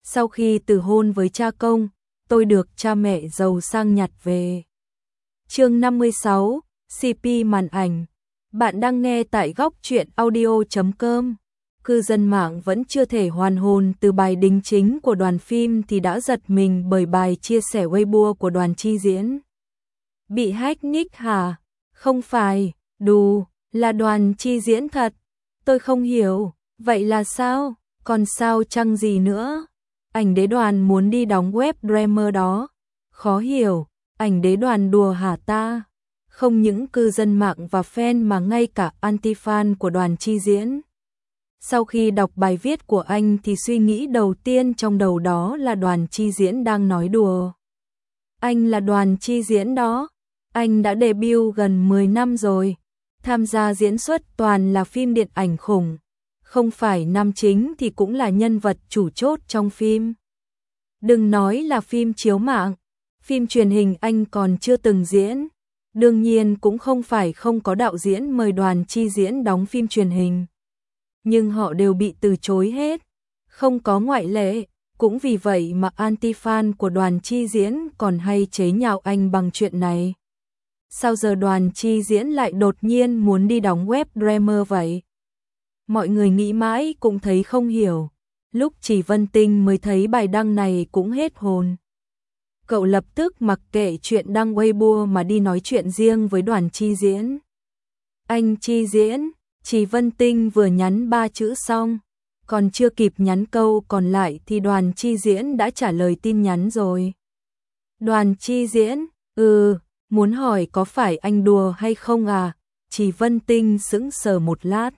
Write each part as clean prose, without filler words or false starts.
Sau khi từ hôn với cha công, tôi được cha mẹ giàu sang nhặt về. Chương 56, CP màn ảnh. Bạn đang nghe tại góc truyện audio.com. Cư dân mạng vẫn chưa thể hoàn hồn từ bài đính chính của đoàn phim thì đã giật mình bởi bài chia sẻ Weibo của Đoàn Chi Diễn. Bị hack nick hả? Không phải, đù, là Đoàn Chi Diễn thật. Tôi không hiểu, vậy là sao? Còn sao chăng gì nữa? Ảnh đế Đoàn muốn đi đóng web drama đó. Khó hiểu, ảnh đế Đoàn đùa hả ta? Không những cư dân mạng và fan mà ngay cả anti-fan của Đoàn Chi Diễn. Sau khi đọc bài viết của anh thì suy nghĩ đầu tiên trong đầu đó là Đoàn Chi Diễn đang nói đùa. Anh là Đoàn Chi Diễn đó, anh đã debut gần 10 năm rồi, tham gia diễn xuất toàn là phim điện ảnh khủng, không phải nam chính thì cũng là nhân vật chủ chốt trong phim. Đừng nói là phim chiếu mạng, phim truyền hình anh còn chưa từng diễn. Đương nhiên cũng không phải không có đạo diễn mời Đoàn Chi Diễn đóng phim truyền hình. Nhưng họ đều bị từ chối hết, không có ngoại lệ. Cũng vì vậy mà anti-fan của Đoàn Chi Diễn còn hay chế nhạo anh bằng chuyện này. Sao giờ Đoàn Chi Diễn lại đột nhiên muốn đi đóng web drama vậy? Mọi người nghĩ mãi cũng thấy không hiểu. Lúc Chỉ Vân Tinh mới thấy bài đăng này cũng hết hồn. Cậu lập tức mặc kệ chuyện đăng Weibo mà đi nói chuyện riêng với Đoàn Chi Diễn. Anh Chi Diễn, Chỉ Vân Tinh vừa nhắn 3 chữ xong, còn chưa kịp nhắn câu còn lại thì Đoàn Chi Diễn đã trả lời tin nhắn rồi. Đoàn Chi Diễn, muốn hỏi có phải anh đùa hay không à? Chỉ Vân Tinh sững sờ một lát.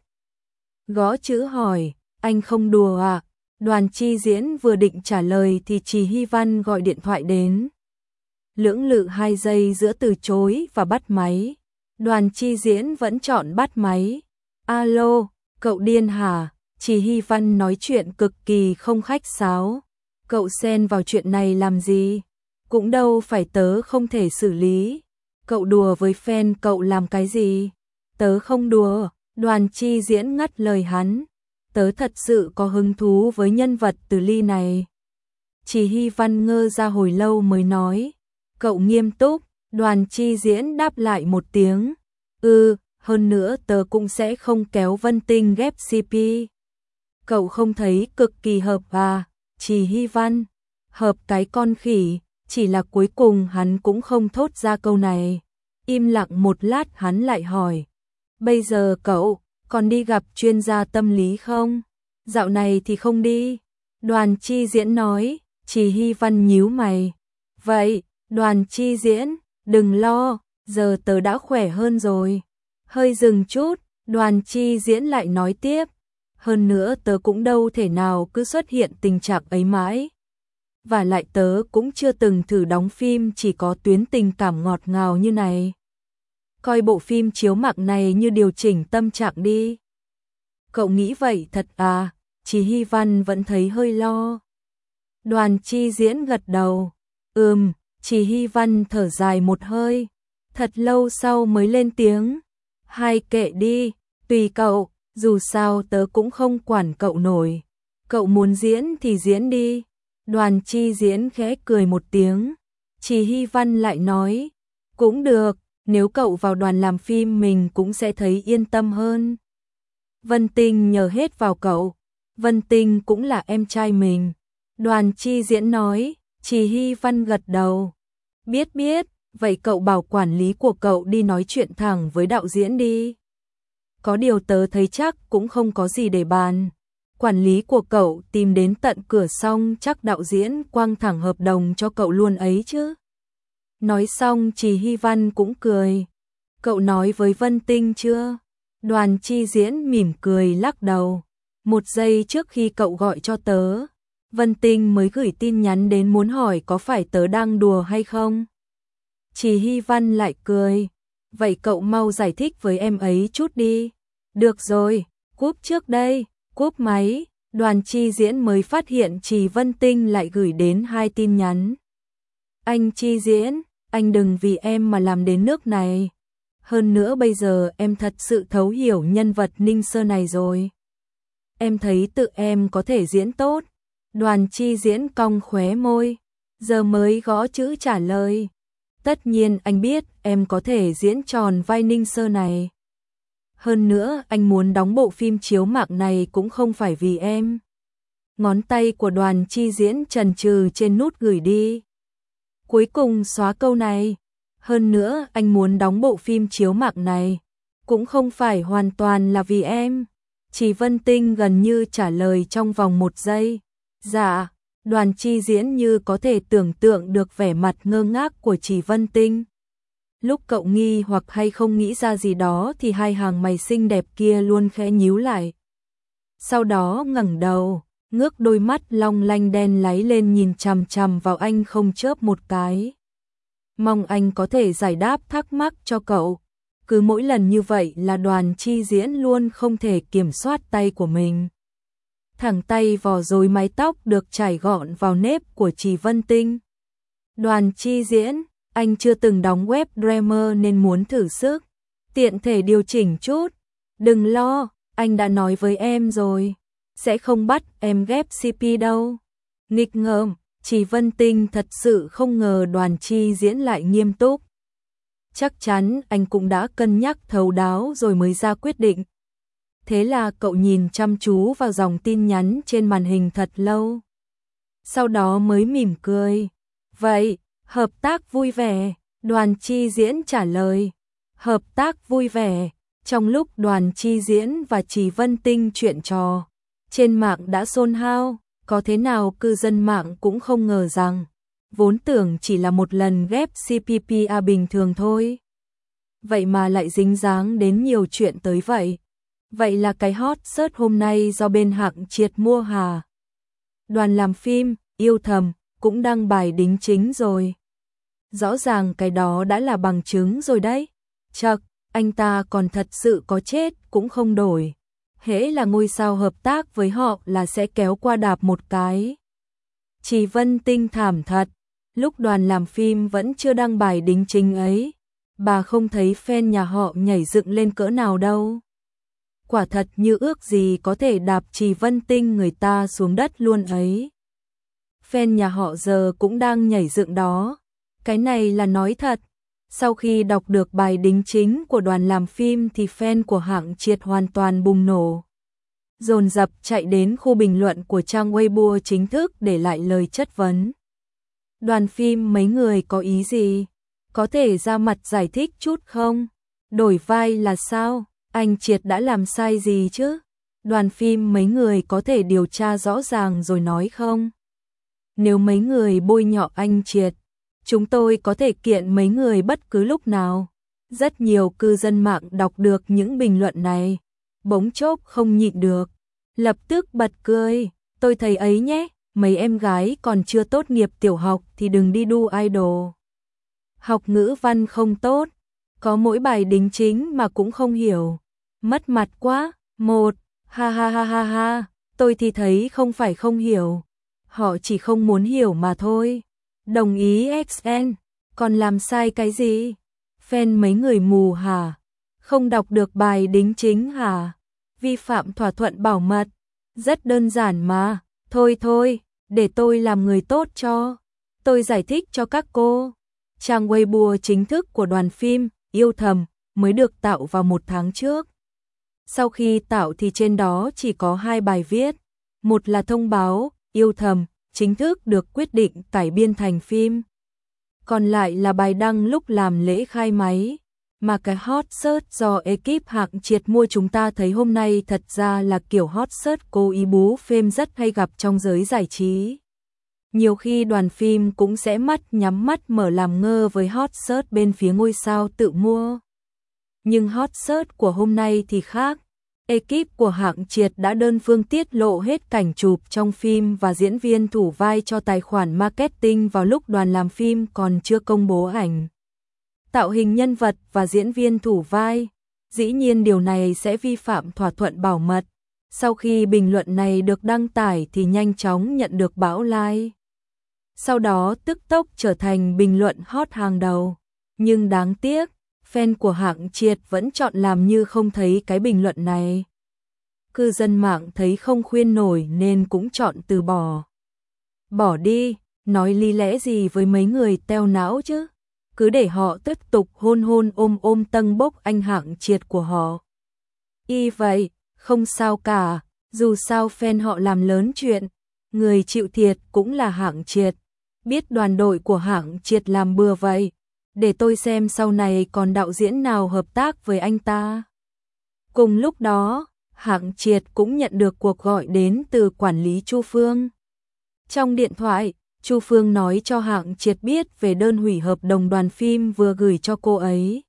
Gõ chữ hỏi, anh không đùa à? Đoàn Chi Diễn vừa định trả lời thì Trì Hy Văn gọi điện thoại đến. Lưỡng lự 2 giây giữa từ chối và bắt máy. Đoàn Chi Diễn vẫn chọn bắt máy. Alo, cậu điên hả? Trì Hy Văn nói chuyện cực kỳ không khách sáo. Cậu xen vào chuyện này làm gì? Cũng đâu phải tớ không thể xử lý. Cậu đùa với fan cậu làm cái gì? Tớ không đùa. Đoàn Chi Diễn ngắt lời hắn. Tớ thật sự có hứng thú với nhân vật Từ Ly này. Trì Hy Văn ngơ ra hồi lâu mới nói. Cậu nghiêm túc. Đoàn Chi Diễn đáp lại một tiếng. Hơn nữa tớ cũng sẽ không kéo Vân Tinh ghép CP. Cậu không thấy cực kỳ hợp à? Trì Hy Văn. Hợp cái con khỉ. Chỉ là cuối cùng hắn cũng không thốt ra câu này. Im lặng một lát hắn lại hỏi. Bây giờ cậu còn đi gặp chuyên gia tâm lý không? Dạo này thì không đi. Đoàn Chi Diễn nói. Trì Hy Văn nhíu mày. Vậy, Đoàn Chi Diễn, đừng lo, giờ tớ đã khỏe hơn rồi. Hơi dừng chút, Đoàn Chi Diễn lại nói tiếp. Hơn nữa tớ cũng đâu thể nào cứ xuất hiện tình trạng ấy mãi. Và lại tớ cũng chưa từng thử đóng phim chỉ có tuyến tình cảm ngọt ngào như này. Coi bộ phim chiếu mạng này như điều chỉnh tâm trạng đi. Cậu nghĩ vậy thật à? Trì Hy Văn vẫn thấy hơi lo. Đoàn Chi Diễn gật đầu. Trì Hy Văn thở dài một hơi. Thật lâu sau mới lên tiếng. Hai kệ đi, tùy cậu, dù sao tớ cũng không quản cậu nổi. Cậu muốn diễn thì diễn đi. Đoàn Chi Diễn khẽ cười một tiếng. Trì Hy Văn lại nói. Cũng được, nếu cậu vào đoàn làm phim mình cũng sẽ thấy yên tâm hơn. Vân Tinh nhờ hết vào cậu. Vân Tinh cũng là em trai mình. Đoàn Chi Diễn nói. Trì Hy Văn gật đầu. Biết, vậy cậu bảo quản lý của cậu đi nói chuyện thẳng với đạo diễn đi. Có điều tớ thấy chắc cũng không có gì để bàn. Quản lý của cậu tìm đến tận cửa xong chắc đạo diễn quăng thẳng hợp đồng cho cậu luôn ấy chứ. Nói xong Trì Hy Văn cũng cười. Cậu nói với Vân Tinh chưa? Đoàn Chi Diễn mỉm cười lắc đầu. Một giây trước khi cậu gọi cho tớ, Vân Tinh mới gửi tin nhắn đến muốn hỏi có phải tớ đang đùa hay không. Trì Hy Văn lại cười. Vậy cậu mau giải thích với em ấy chút đi. Được rồi, cúp trước đây. Cúp máy, Đoàn Chi Diễn mới phát hiện Trì Vân Tinh lại gửi đến 2 tin nhắn. Anh Chi Diễn, anh đừng vì em mà làm đến nước này. Hơn nữa bây giờ em thật sự thấu hiểu nhân vật Ninh Sơ này rồi. Em thấy tự em có thể diễn tốt. Đoàn Chi Diễn cong khóe môi, giờ mới gõ chữ trả lời. Tất nhiên anh biết em có thể diễn tròn vai Ninh Sơ này. Hơn nữa anh muốn đóng bộ phim chiếu mạng này cũng không phải vì em. Ngón tay của Đoàn Chi Diễn chần chừ trên nút gửi đi. Cuối cùng xóa câu này. Hơn nữa anh muốn đóng bộ phim chiếu mạng này cũng không phải hoàn toàn là vì em. Chỉ Vân Tinh gần như trả lời trong vòng 1 giây. Dạ. Đoàn Chi Diễn như có thể tưởng tượng được vẻ mặt ngơ ngác của Chỉ Vân Tinh. Lúc cậu nghi hoặc hay không nghĩ ra gì đó thì hai hàng mày xinh đẹp kia luôn khẽ nhíu lại. Sau đó ngẩng đầu, ngước đôi mắt long lanh đen láy lên nhìn chằm chằm vào anh không chớp một cái. Mong anh có thể giải đáp thắc mắc cho cậu. Cứ mỗi lần như vậy là Đoàn Chi Diễn luôn không thể kiểm soát tay của mình. Thẳng tay vò rối mái tóc được trải gọn vào nếp của Chỉ Vân Tinh. Đoàn Chi Diễn, anh chưa từng đóng web drama nên muốn thử sức. Tiện thể điều chỉnh chút. Đừng lo, anh đã nói với em rồi. Sẽ không bắt em ghép CP đâu. Nghịch ngợm, Chỉ Vân Tinh thật sự không ngờ Đoàn Chi Diễn lại nghiêm túc. Chắc chắn anh cũng đã cân nhắc thấu đáo rồi mới ra quyết định. Thế là cậu nhìn chăm chú vào dòng tin nhắn trên màn hình thật lâu. Sau đó mới mỉm cười. Vậy, hợp tác vui vẻ. Đoàn Chi Diễn trả lời. Hợp tác vui vẻ. Trong lúc Đoàn Chi Diễn và Chỉ Vân Tinh chuyện trò, trên mạng đã xôn xao. Có thế nào cư dân mạng cũng không ngờ rằng, vốn tưởng chỉ là một lần ghép CPPA bình thường thôi. Vậy mà lại dính dáng đến nhiều chuyện tới vậy. Vậy là cái hot search hôm nay do bên Hạng Triệt mua hả? Đoàn làm phim, yêu thầm, cũng đăng bài đính chính rồi. Rõ ràng cái đó đã là bằng chứng rồi đấy. Chậc, anh ta còn thật sự có chết cũng không đổi. Hễ là ngôi sao hợp tác với họ là sẽ kéo qua đạp một cái. Chỉ Vân Tinh thảm thật, lúc đoàn làm phim vẫn chưa đăng bài đính chính ấy, bà không thấy fan nhà họ nhảy dựng lên cỡ nào đâu. Quả thật như ước gì có thể đạp Chỉ Vân Tinh người ta xuống đất luôn ấy. Fan nhà họ giờ cũng đang nhảy dựng đó. Cái này là nói thật. Sau khi đọc được bài đính chính của đoàn làm phim thì fan của Hạng Triệt hoàn toàn bùng nổ. Dồn dập chạy đến khu bình luận của trang Weibo chính thức để lại lời chất vấn. Đoàn phim mấy người có ý gì? Có thể ra mặt giải thích chút không? Đổi vai là sao? Anh Triệt đã làm sai gì chứ? Đoàn phim mấy người có thể điều tra rõ ràng rồi nói không? Nếu mấy người bôi nhọ anh Triệt, chúng tôi có thể kiện mấy người bất cứ lúc nào. Rất nhiều cư dân mạng đọc được những bình luận này, bỗng chốc không nhịn được, lập tức bật cười. Tôi thấy ấy nhé, mấy em gái còn chưa tốt nghiệp tiểu học thì đừng đi đu idol. Học ngữ văn không tốt, có mỗi bài đính chính mà cũng không hiểu. Mất mặt quá. Một, ha ha ha ha ha, tôi thì thấy không phải không hiểu. Họ chỉ không muốn hiểu mà thôi. Đồng ý XN, còn làm sai cái gì? Fan mấy người mù hả? Không đọc được bài đính chính hả? Vi phạm thỏa thuận bảo mật. Rất đơn giản mà. Thôi thôi, để tôi làm người tốt cho. Tôi giải thích cho các cô. Trang Weibo chính thức của đoàn phim Yêu Thầm mới được tạo vào 1 tháng trước. Sau khi tạo thì trên đó chỉ có 2 bài viết. Một là thông báo Yêu Thầm chính thức được quyết định cải biên thành phim. Còn lại là bài đăng lúc làm lễ khai máy. Mà cái hot search do ekip Hạng Triệt mua chúng ta thấy hôm nay thật ra là kiểu hot search cố ý bú phêm rất hay gặp trong giới giải trí. Nhiều khi đoàn phim cũng sẽ mắt nhắm mắt mở làm ngơ với hot search bên phía ngôi sao tự mua. Nhưng hot search của hôm nay thì khác. Ekip của Hạng Triệt đã đơn phương tiết lộ hết cảnh chụp trong phim và diễn viên thủ vai cho tài khoản marketing vào lúc đoàn làm phim còn chưa công bố ảnh. Tạo hình nhân vật và diễn viên thủ vai. Dĩ nhiên điều này sẽ vi phạm thỏa thuận bảo mật. Sau khi bình luận này được đăng tải thì nhanh chóng nhận được bão like. Sau đó tức tốc trở thành bình luận hot hàng đầu. Nhưng đáng tiếc, fan của Hạng Triệt vẫn chọn làm như không thấy cái bình luận này. Cư dân mạng thấy không khuyên nổi nên cũng chọn từ bỏ. Bỏ đi, nói lý lẽ gì với mấy người teo não chứ? Cứ để họ tiếp tục hôn hôn ôm ôm tâng bốc anh Hạng Triệt của họ. Y vậy, không sao cả, dù sao fan họ làm lớn chuyện, người chịu thiệt cũng là Hạng Triệt. Biết đoàn đội của Hạng Triệt làm bừa vậy, để tôi xem sau này còn đạo diễn nào hợp tác với anh ta. Cùng lúc đó, Hạng Triệt cũng nhận được cuộc gọi đến từ quản lý Chu Phương. Trong điện thoại, Chu Phương nói cho Hạng Triệt biết về đơn hủy hợp đồng đoàn phim vừa gửi cho cô ấy.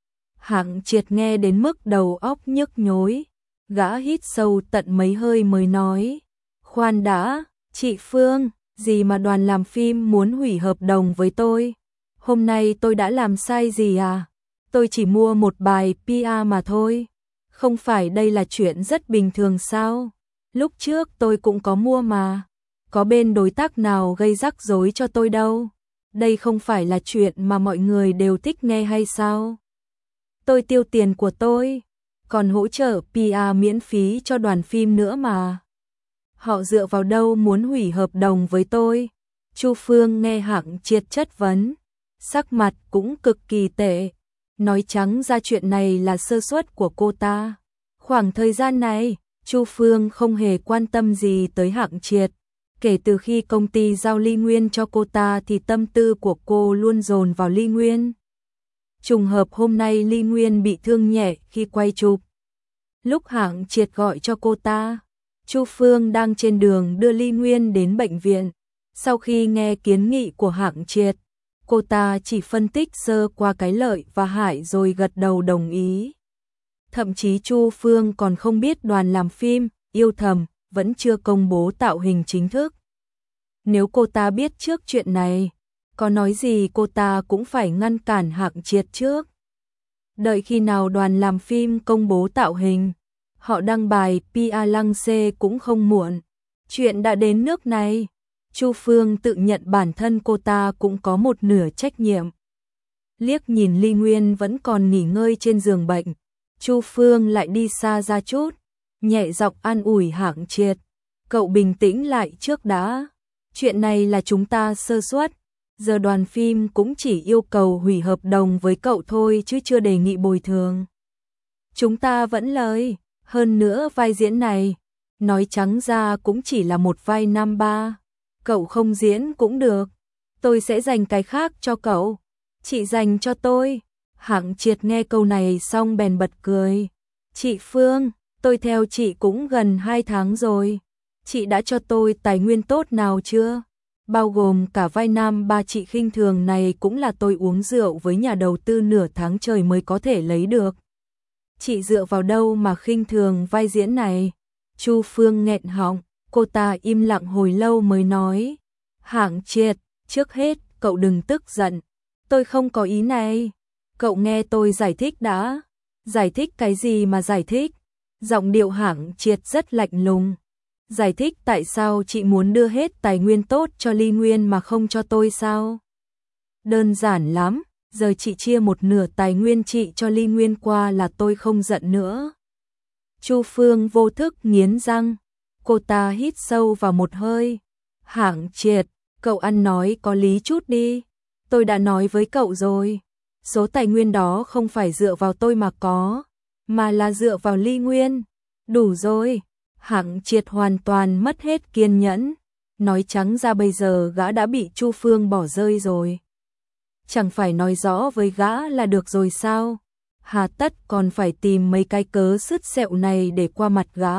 Hạng Triệt nghe đến mức đầu óc nhức nhối, gã hít sâu tận mấy hơi mới nói: "Khoan đã, chị Phương, gì mà đoàn làm phim muốn hủy hợp đồng với tôi? Hôm nay tôi đã làm sai gì à? Tôi chỉ mua một bài PR mà thôi. Không phải đây là chuyện rất bình thường sao? Lúc trước tôi cũng có mua mà. Có bên đối tác nào gây rắc rối cho tôi đâu. Đây không phải là chuyện mà mọi người đều thích nghe hay sao? Tôi tiêu tiền của tôi, còn hỗ trợ PR miễn phí cho đoàn phim nữa mà. Họ dựa vào đâu muốn hủy hợp đồng với tôi?" Chu Phương nghe Hạng Triệt chất vấn, sắc mặt cũng cực kỳ tệ. Nói trắng ra chuyện này là sơ suất của cô ta. Khoảng thời gian này, Chu Phương không hề quan tâm gì tới Hạng Triệt. Kể từ khi công ty giao Ly Nguyên cho cô ta thì tâm tư của cô luôn dồn vào Ly Nguyên. Trùng hợp hôm nay Ly Nguyên bị thương nhẹ khi quay chụp. Lúc Hạng Triệt gọi cho cô ta, Chu Phương đang trên đường đưa Ly Nguyên đến bệnh viện. Sau khi nghe kiến nghị của Hạng Triệt, cô ta chỉ phân tích sơ qua cái lợi và hại rồi gật đầu đồng ý. Thậm chí Chu Phương còn không biết đoàn làm phim Yêu Thầm vẫn chưa công bố tạo hình chính thức. Nếu cô ta biết trước chuyện này, có nói gì cô ta cũng phải ngăn cản Hạng Triệt trước. Đợi khi nào đoàn làm phim công bố tạo hình, họ đăng bài PR lăng xê cũng không muộn. Chuyện đã đến nước này, Chu Phương tự nhận bản thân cô ta cũng có một nửa trách nhiệm. Liếc nhìn Ly Nguyên vẫn còn nghỉ ngơi trên giường bệnh, Chu Phương lại đi xa ra chút, nhẹ giọng an ủi Hạng Triệt: "Cậu bình tĩnh lại trước đã. Chuyện này là chúng ta sơ suất. Giờ đoàn phim cũng chỉ yêu cầu hủy hợp đồng với cậu thôi chứ chưa đề nghị bồi thường. Chúng ta vẫn lời, hơn nữa vai diễn này, nói trắng ra cũng chỉ là một vai nam ba. Cậu không diễn cũng được, tôi sẽ dành cái khác cho cậu. Chị dành cho tôi." Hạng Triệt nghe câu này xong bèn bật cười: "Chị Phương, tôi theo chị cũng gần 2 tháng rồi. Chị đã cho tôi tài nguyên tốt nào chưa? Bao gồm cả vai nam ba chị khinh thường này cũng là tôi uống rượu với nhà đầu tư nửa tháng trời mới có thể lấy được. Chị dựa vào đâu mà khinh thường vai diễn này?" Chu Phương nghẹn họng, cô ta im lặng hồi lâu mới nói: "Hạng Triệt, trước hết cậu đừng tức giận. Tôi không có ý này. Cậu nghe tôi giải thích đã." "Giải thích cái gì mà giải thích?" Giọng điệu Hạng Triệt rất lạnh lùng. "Giải thích tại sao chị muốn đưa hết tài nguyên tốt cho Ly Nguyên mà không cho tôi sao? Đơn giản lắm, giờ chị chia một nửa tài nguyên chị cho Ly Nguyên qua là tôi không giận nữa." Chu Phương vô thức nghiến răng, cô ta hít sâu vào một hơi. "Hạng Triệt, cậu ăn nói có lý chút đi. Tôi đã nói với cậu rồi, số tài nguyên đó không phải dựa vào tôi mà có, mà là dựa vào Ly Nguyên. Đủ rồi." Hạng Triệt hoàn toàn mất hết kiên nhẫn. Nói trắng ra bây giờ gã đã bị Chu Phương bỏ rơi rồi. Chẳng phải nói rõ với gã là được rồi sao? Hà tất còn phải tìm mấy cái cớ sứt sẹo này để qua mặt gã.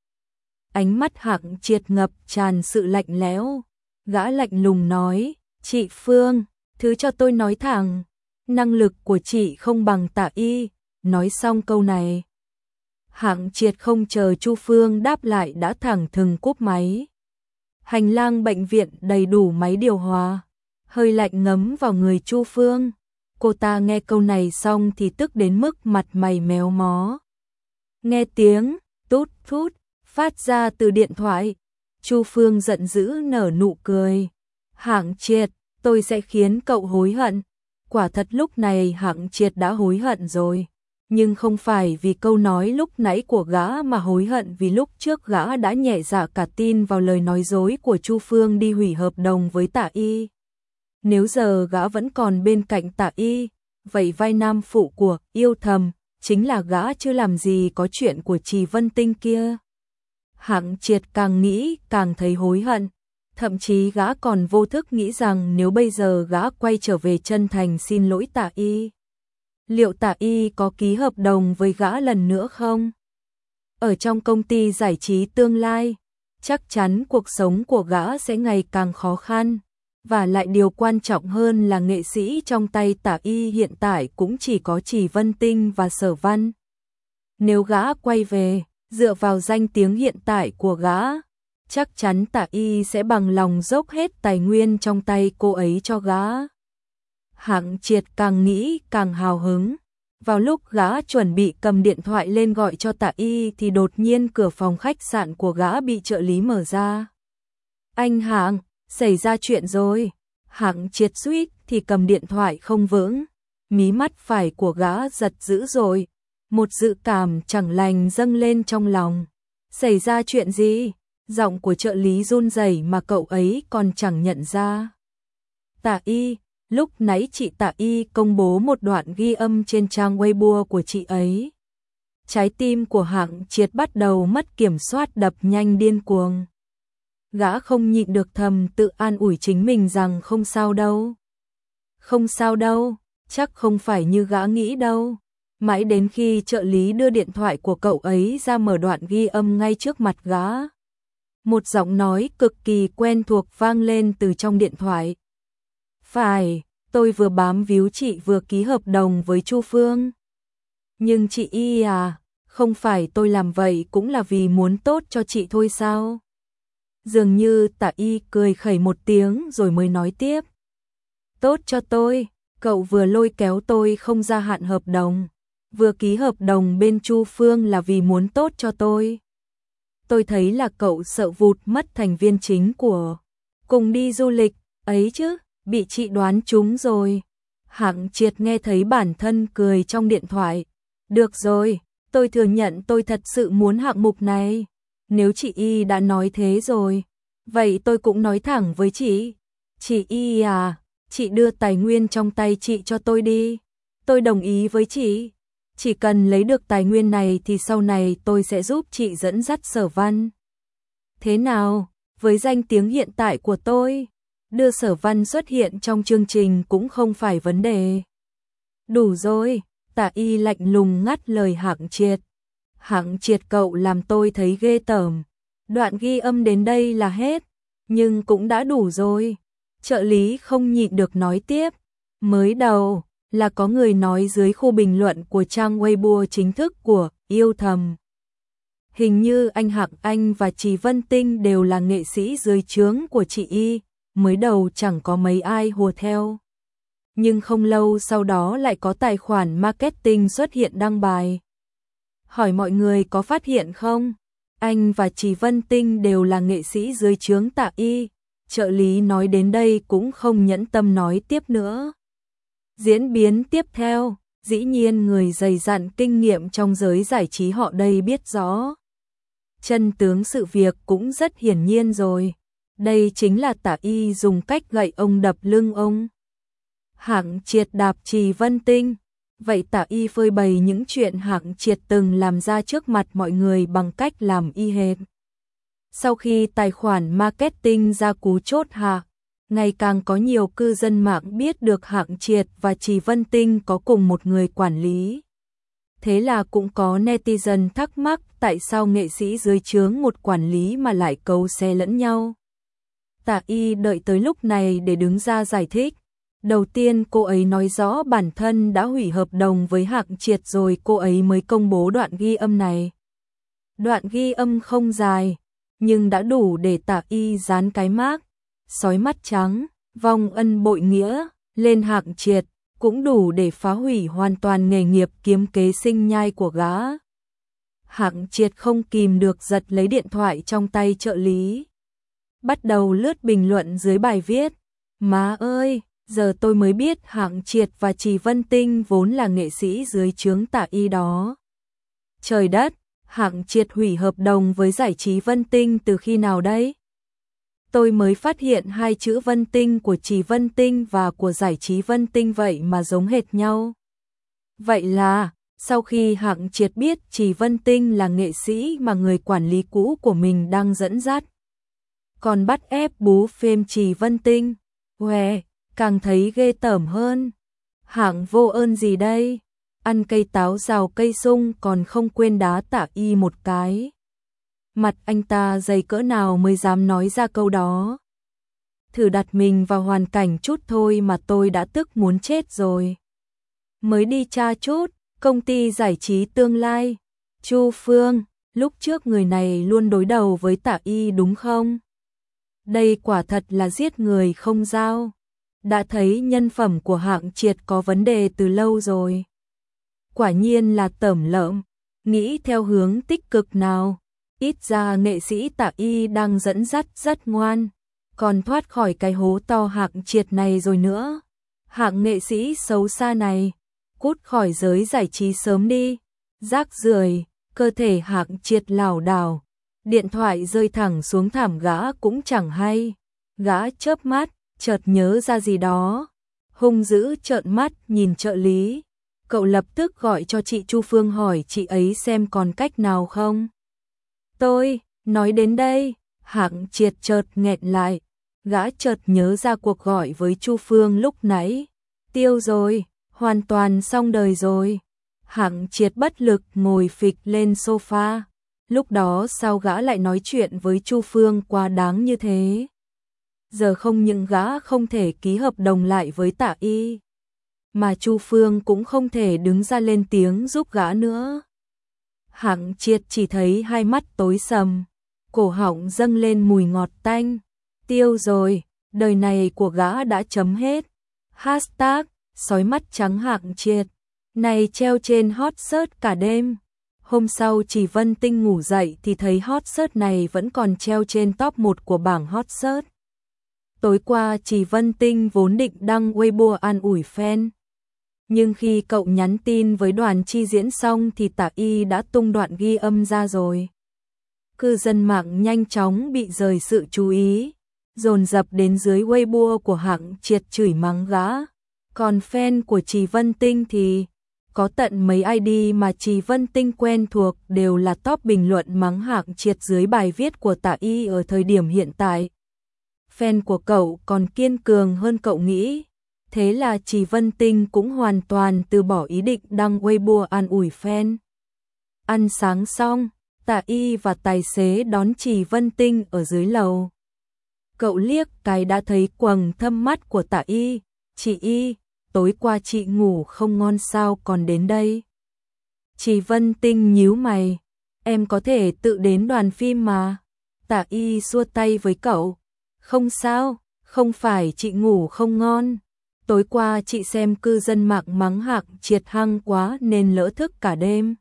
Ánh mắt Hạng Triệt ngập tràn sự lạnh lẽo. Gã lạnh lùng nói: "Chị Phương, thứ cho tôi nói thẳng, năng lực của chị không bằng Tạ Y." Nói xong câu này, Hạng Triệt không chờ Chu Phương đáp lại đã thẳng thừng cúp máy. Hành lang bệnh viện đầy đủ máy điều hòa, hơi lạnh ngấm vào người Chu Phương. Cô ta nghe câu này xong thì tức đến mức mặt mày méo mó. Nghe tiếng tút thút phát ra từ điện thoại, Chu Phương giận dữ nở nụ cười. "Hạng Triệt, tôi sẽ khiến cậu hối hận." Quả thật lúc này Hạng Triệt đã hối hận rồi. nhưng không phải vì câu nói lúc nãy của gã mà hối hận, vì lúc trước gã đã nhẹ dạ cả tin vào lời nói dối của Chu Phương đi hủy hợp đồng với Tạ Y. Nếu giờ gã vẫn còn bên cạnh Tạ Y, vậy vai nam phụ của Yêu Thầm chính là gã, chứ làm gì có chuyện của Trì Vân Tinh kia. Hạng Triệt càng nghĩ càng thấy hối hận, thậm chí gã còn vô thức nghĩ rằng nếu bây giờ gã quay trở về chân thành xin lỗi Tạ Y, liệu Tạ Y có ký hợp đồng với gã lần nữa không? Ở trong công ty giải trí tương lai, chắc chắn cuộc sống của gã sẽ ngày càng khó khăn, và lại điều quan trọng hơn là nghệ sĩ trong tay Tạ Y hiện tại cũng chỉ có Trì Vân Tinh và Sở Văn. Nếu gã quay về, dựa vào danh tiếng hiện tại của gã, chắc chắn Tạ Y sẽ bằng lòng dốc hết tài nguyên trong tay cô ấy cho gã. Hạng Triệt càng nghĩ càng hào hứng. Vào lúc gã chuẩn bị cầm điện thoại lên gọi cho Tạ Y thì đột nhiên cửa phòng khách sạn của gã bị trợ lý mở ra. Anh Hạng, xảy ra chuyện rồi. Hạng Triệt suýt thì cầm điện thoại không vững. Mí mắt phải của gã giật dữ rồi. Một dự cảm chẳng lành dâng lên trong lòng. Xảy ra chuyện gì? Giọng của trợ lý run rẩy mà cậu ấy còn chẳng nhận ra. Tạ Y, lúc nãy chị Tạ Y công bố một đoạn ghi âm trên trang Weibo của chị ấy. Trái tim của Hạng Triệt bắt đầu mất kiểm soát, đập nhanh điên cuồng. Gã không nhịn được thầm tự an ủi chính mình rằng không sao đâu. Không sao đâu, chắc không phải như gã nghĩ đâu. Mãi đến khi trợ lý đưa điện thoại của cậu ấy ra mở đoạn ghi âm ngay trước mặt gã. Một giọng nói cực kỳ quen thuộc vang lên từ trong điện thoại. Phải, tôi vừa bám víu chị vừa ký hợp đồng với Chu Phương. Nhưng chị Y à, không phải tôi làm vậy cũng là vì muốn tốt cho chị thôi sao? Dường như Tạ Y cười khẩy một tiếng rồi mới nói tiếp. Tốt cho tôi, cậu vừa lôi kéo tôi không gia hạn hợp đồng, vừa ký hợp đồng bên Chu Phương là vì muốn tốt cho tôi. Tôi thấy là cậu sợ vụt mất thành viên chính của cùng đi du lịch ấy chứ, bị chị đoán trúng rồi. Hạng Triệt nghe thấy bản thân cười trong điện thoại. Được rồi, tôi thừa nhận tôi thật sự muốn hạng mục này. Nếu chị Y đã nói thế rồi, vậy tôi cũng nói thẳng với chị. Chị Y à, chị đưa tài nguyên trong tay chị cho tôi đi. Tôi đồng ý với chị. Chỉ cần lấy được tài nguyên này thì sau này tôi sẽ giúp chị dẫn dắt Sở Văn. Thế nào, với danh tiếng hiện tại của tôi, đưa Sở Văn xuất hiện trong chương trình cũng không phải vấn đề. Đủ rồi, Tạ Y lạnh lùng ngắt lời Hạng Triệt. Hạng Triệt, cậu làm tôi thấy ghê tởm. Đoạn ghi âm đến đây là hết, nhưng cũng đã đủ rồi. Trợ lý không nhịn được nói tiếp. Mới đầu là có người nói dưới khu bình luận của trang Weibo chính thức của Yêu Thầm. Hình như anh Hạng Anh và Trì Vân Tinh đều là nghệ sĩ dưới trướng của chị Y. Mới đầu chẳng có mấy ai hùa theo. Nhưng không lâu sau đó lại có tài khoản marketing xuất hiện đăng bài. Hỏi mọi người có phát hiện không? Anh và Trì Vân Tinh đều là nghệ sĩ dưới trướng Tạ Y. Trợ lý nói đến đây cũng không nhẫn tâm nói tiếp nữa. Diễn biến tiếp theo, dĩ nhiên người dày dặn kinh nghiệm trong giới giải trí họ đây biết rõ. Chân tướng sự việc cũng rất hiển nhiên rồi. Đây chính là Tạ Y dùng cách gậy ông đập lưng ông. Hạng Triệt đạp Trì Vân Tinh. Vậy Tạ Y phơi bày những chuyện Hạng Triệt từng làm ra trước mặt mọi người bằng cách làm y hệt. Sau khi tài khoản marketing ra cú chốt hạ, ngày càng có nhiều cư dân mạng biết được Hạng Triệt và Trì Vân Tinh có cùng một người quản lý. Thế là cũng có netizen thắc mắc tại sao nghệ sĩ dưới trướng một quản lý mà lại cấu xé lẫn nhau. Tạ Y đợi tới lúc này để đứng ra giải thích. Đầu tiên cô ấy nói rõ bản thân đã hủy hợp đồng với Hạng Triệt rồi cô ấy mới công bố đoạn ghi âm này. Đoạn ghi âm không dài, nhưng đã đủ để Tạ Y dán cái mác sói mắt trắng, vong ân bội nghĩa lên Hạng Triệt, cũng đủ để phá hủy hoàn toàn nghề nghiệp kiếm kế sinh nhai của gã. Hạng Triệt không kìm được giật lấy điện thoại trong tay trợ lý. Bắt đầu lướt bình luận dưới bài viết. Má ơi, Giờ tôi mới biết Hạng Triệt và Trì Vân Tinh vốn là nghệ sĩ dưới trướng Tạ Y đó. Trời đất, Hạng Triệt hủy hợp đồng với giải trí Vân Tinh từ khi nào đấy? Tôi mới phát hiện hai chữ Vân Tinh của Trì Vân Tinh và của giải trí Vân Tinh vậy mà giống hệt nhau. Vậy là, sau khi Hạng Triệt biết Trì Vân Tinh là nghệ sĩ mà người quản lý cũ của mình đang dẫn dắt, còn bắt ép bú phêm Trì Vân Tinh, uè, càng thấy ghê tởm hơn. Hạng vô ơn gì đây? Ăn cây táo rào cây sung còn không quên đá Tạ Y một cái. Mặt anh ta dày cỡ nào mới dám nói ra câu đó. Thử đặt mình vào hoàn cảnh chút thôi mà tôi đã tức muốn chết rồi. Mới đi tra chút, công ty giải trí tương lai, Chu Phương, lúc trước người này luôn đối đầu với Tạ Y đúng không? Đây quả thật là giết người không dao. Đã thấy nhân phẩm của Hạng Triệt có vấn đề từ lâu rồi. Quả nhiên là tởm lợm, nghĩ theo hướng tích cực nào. Ít ra nghệ sĩ Tạ Y đang dẫn dắt rất ngoan, còn thoát khỏi cái hố to Hạng Triệt này rồi nữa. Hạng nghệ sĩ xấu xa này, cút khỏi giới giải trí sớm đi. Rác rưởi, cơ thể Hạng Triệt lảo đảo, điện thoại rơi thẳng xuống thảm gã cũng chẳng hay. Gã chớp mắt, chợt nhớ ra gì đó, hung dữ trợn mắt nhìn trợ lý. Cậu lập tức gọi cho chị Chu Phương hỏi chị ấy xem còn cách nào không. Tôi, nói đến đây, Hạng Triệt chợt nghẹn lại, gã chợt nhớ ra cuộc gọi với Chu Phương lúc nãy. Tiêu rồi, hoàn toàn xong đời rồi. Hạng Triệt bất lực ngồi phịch lên sofa. Lúc đó sao gã lại nói chuyện với Chu Phương quá đáng như thế? Giờ không những gã không thể ký hợp đồng lại với Tạ Y, mà Chu Phương cũng không thể đứng ra lên tiếng giúp gã nữa. Hạng Triệt chỉ thấy hai mắt tối sầm, cổ họng dâng lên mùi ngọt tanh. Tiêu rồi, đời này của gã đã chấm hết. Hashtag, sói mắt trắng Hạng Triệt, này treo trên hot search cả đêm. Hôm sau Trì Vân Tinh ngủ dậy thì thấy hot search này vẫn còn treo trên top 1 của bảng hot search. Tối qua Trì Vân Tinh vốn định đăng Weibo an ủi fan. Nhưng khi cậu nhắn tin với Đoàn Chi Diễn xong thì Tạ Y đã tung đoạn ghi âm ra rồi. Cư dân mạng nhanh chóng bị rời sự chú ý, dồn dập đến dưới Weibo của Hạng Triệt chửi mắng gã. Còn fan của Trì Vân Tinh thì có tận mấy ID mà Trì Vân Tinh quen thuộc đều là top bình luận mắng Hạng Triệt dưới bài viết của Tạ Y ở thời điểm hiện tại. Fan của cậu còn kiên cường hơn cậu nghĩ. Thế là Trì Vân Tinh cũng hoàn toàn từ bỏ ý định đăng Weibo an ủi fan. Ăn sáng xong, Tạ Y và tài xế đón Trì Vân Tinh ở dưới lầu. Cậu liếc cái đã thấy quầng thâm mắt của Tạ Y. Chị Y, tối qua chị ngủ không ngon sao còn đến đây? Trì Vân Tinh nhíu mày. Em có thể tự đến đoàn phim mà. Tạ Y xua tay với cậu. Không sao, không phải chị ngủ không ngon. Tối qua chị xem cư dân mạng mắng Hạng Triệt hăng quá nên lỡ thức cả đêm.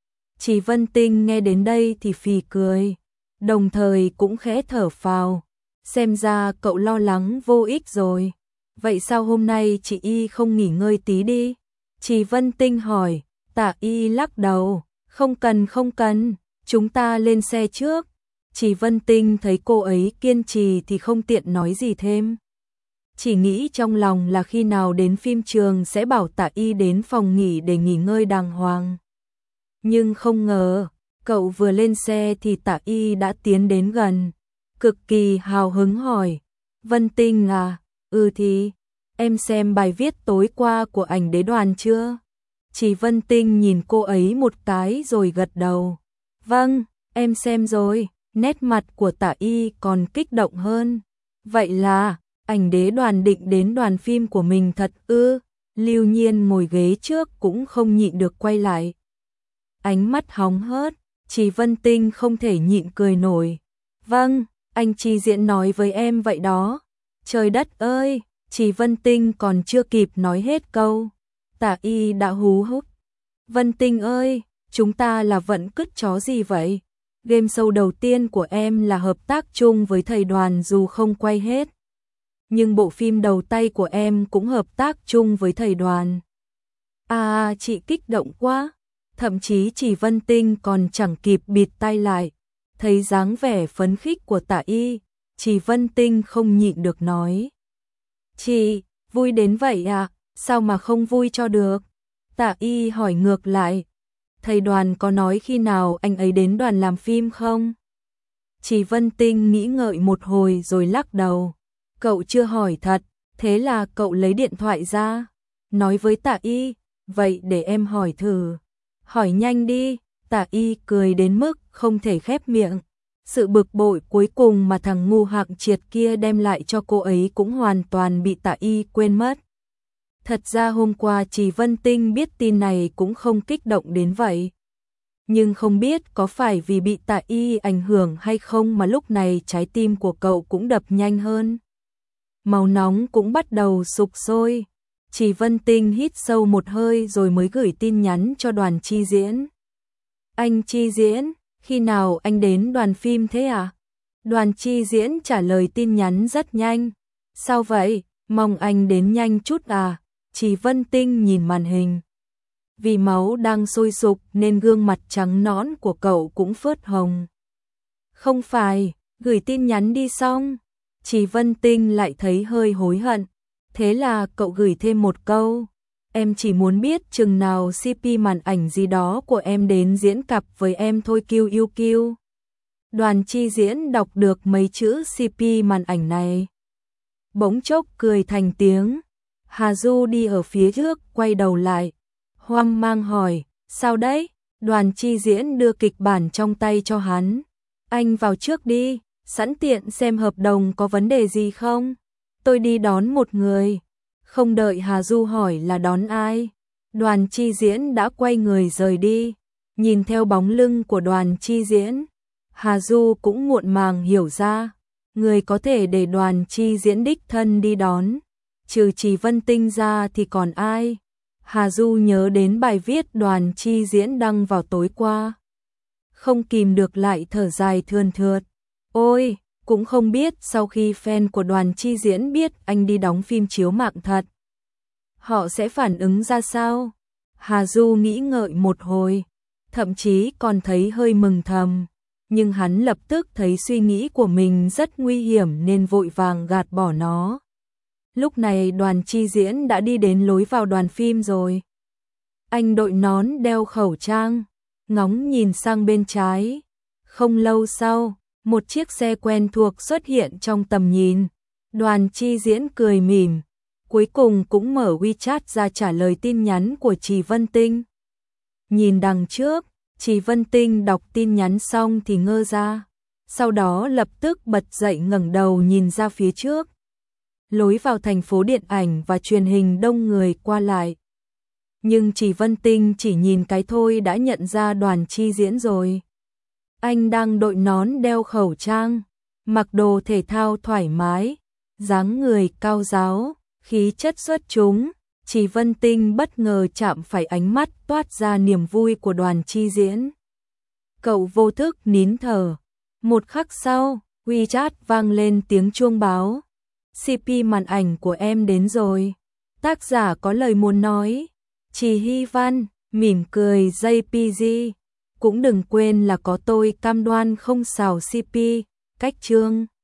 Trì Vân Tinh nghe đến đây thì phì cười, đồng thời cũng khẽ thở phào. Xem ra cậu lo lắng vô ích rồi. Vậy sao hôm nay chị Y không nghỉ ngơi tí đi? Trì Vân Tinh hỏi. Tạ Y lắc đầu. Không cần, chúng ta lên xe trước. Trì Vân Tinh thấy cô ấy kiên trì thì không tiện nói gì thêm. Chỉ nghĩ trong lòng là khi nào đến phim trường sẽ bảo Tạ Y đến phòng nghỉ để nghỉ ngơi đàng hoàng. Nhưng không ngờ, cậu vừa lên xe thì Tạ Y đã tiến đến gần, cực kỳ hào hứng hỏi. Vân Tinh à, thì, em xem bài viết tối qua của ảnh đế đoàn chưa? Trì Vân Tinh nhìn cô ấy một cái rồi gật đầu. Vâng, em xem rồi, nét mặt của Tạ Y còn kích động hơn. Vậy là, ảnh đế đoàn định đến đoàn phim của mình thật ư? Lưu Nhiên ngồi ghế trước cũng không nhịn được quay lại. Ánh mắt hóng hớt, Trì Vân Tinh không thể nhịn cười nổi. Vâng, anh Trì Diễn nói với em vậy đó. Trời đất ơi, Trì Vân Tinh còn chưa kịp nói hết câu. Tạ Y đã hú hút. Vân Tinh ơi, chúng ta là vận cứt chó gì vậy? Game show đầu tiên của em là hợp tác chung với thầy Đoàn dù không quay hết. nhưng bộ phim đầu tay của em cũng hợp tác chung với thầy Đoàn. À, chị kích động quá. Thậm chí chị Vân Tinh còn chẳng kịp bịt tai lại. Thấy dáng vẻ phấn khích của Tạ Y, chị Vân Tinh không nhịn được nói. Chị, vui đến vậy à, sao mà không vui cho được? Tạ Y hỏi ngược lại. Thầy Đoàn có nói khi nào anh ấy đến đoàn làm phim không? Chị Vân Tinh nghĩ ngợi một hồi rồi lắc đầu. Cậu chưa hỏi thật, thế là cậu lấy điện thoại ra. Nói với Tạ Y, vậy để em hỏi thử. Hỏi nhanh đi, Tạ Y cười đến mức không thể khép miệng. Sự bực bội cuối cùng mà thằng ngu hạng triệt kia đem lại cho cô ấy cũng hoàn toàn bị Tạ Y quên mất. Thật ra hôm qua chị Vân Tinh biết tin này cũng không kích động đến vậy. Nhưng không biết có phải vì bị Tạ Y ảnh hưởng hay không mà lúc này trái tim của cậu cũng đập nhanh hơn. Máu nóng cũng bắt đầu sục sôi. Chị Vân Tinh hít sâu một hơi rồi mới gửi tin nhắn cho Đoàn Chi Diễn. Anh Chi Diễn, khi nào anh đến đoàn phim thế à? Đoàn Chi Diễn trả lời tin nhắn rất nhanh. Sao vậy, mong anh đến nhanh chút à? Chị Vân Tinh nhìn màn hình. Vì máu đang sôi sục nên gương mặt trắng nõn của cậu cũng phớt hồng. Không phải, gửi tin nhắn đi xong. Chị Vân Tinh lại thấy hơi hối hận. Thế là cậu gửi thêm một câu. Em chỉ muốn biết chừng nào CP màn ảnh gì đó của em đến diễn cặp với em thôi kiêu yêu kiêu. Đoàn Chi Diễn đọc được mấy chữ CP màn ảnh này. Bỗng chốc cười thành tiếng. Hà Du đi ở phía trước quay đầu lại. Hoang mang hỏi, sao đấy? Đoàn Chi Diễn đưa kịch bản trong tay cho hắn. Anh vào trước đi, sẵn tiện xem hợp đồng có vấn đề gì không? Tôi đi đón một người. Không đợi Hà Du hỏi là đón ai. Đoàn Chi Diễn đã quay người rời đi. Nhìn theo bóng lưng của Đoàn Chi Diễn, Hà Du cũng muộn màng hiểu ra. Người có thể để Đoàn Chi Diễn đích thân đi đón. Trừ chị Vân Tinh ra thì còn ai? Hà Du nhớ đến bài viết Đoàn Chi Diễn đăng vào tối qua. Không kìm được lại thở dài thườn thượt. Ôi, cũng không biết sau khi fan của Đoàn Chi Diễn biết anh đi đóng phim chiếu mạng thật, họ sẽ phản ứng ra sao? Hà Du nghĩ ngợi một hồi, thậm chí còn thấy hơi mừng thầm. Nhưng hắn lập tức thấy suy nghĩ của mình rất nguy hiểm nên vội vàng gạt bỏ nó. Lúc này Đoàn Chi Diễn đã đi đến lối vào đoàn phim rồi. Anh đội nón đeo khẩu trang, ngóng nhìn sang bên trái. Không lâu sau, một chiếc xe quen thuộc xuất hiện trong tầm nhìn. Đoàn Chi Diễn cười mỉm, cuối cùng cũng mở WeChat ra trả lời tin nhắn của chị Vân Tinh. Nhìn đằng trước, chị Vân Tinh đọc tin nhắn xong thì ngơ ra. Sau đó lập tức bật dậy ngẩng đầu nhìn ra phía trước. Lối vào thành phố điện ảnh và truyền hình đông người qua lại. Nhưng chị Vân Tinh chỉ nhìn cái thôi đã nhận ra Đoàn Chi Diễn rồi. Anh đang đội nón đeo khẩu trang, mặc đồ thể thao thoải mái, dáng người cao ráo, khí chất xuất chúng. Chị Vân Tinh bất ngờ chạm phải ánh mắt toát ra niềm vui của Đoàn Chi Diễn. Cậu vô thức nín thở. Một khắc sau, WeChat vang lên tiếng chuông báo. CP màn ảnh của em đến rồi. Tác giả có lời muốn nói. Chị Hy Văn, mỉm cười JPG. Cũng đừng quên là có tôi cam đoan không xào CP, cách chương.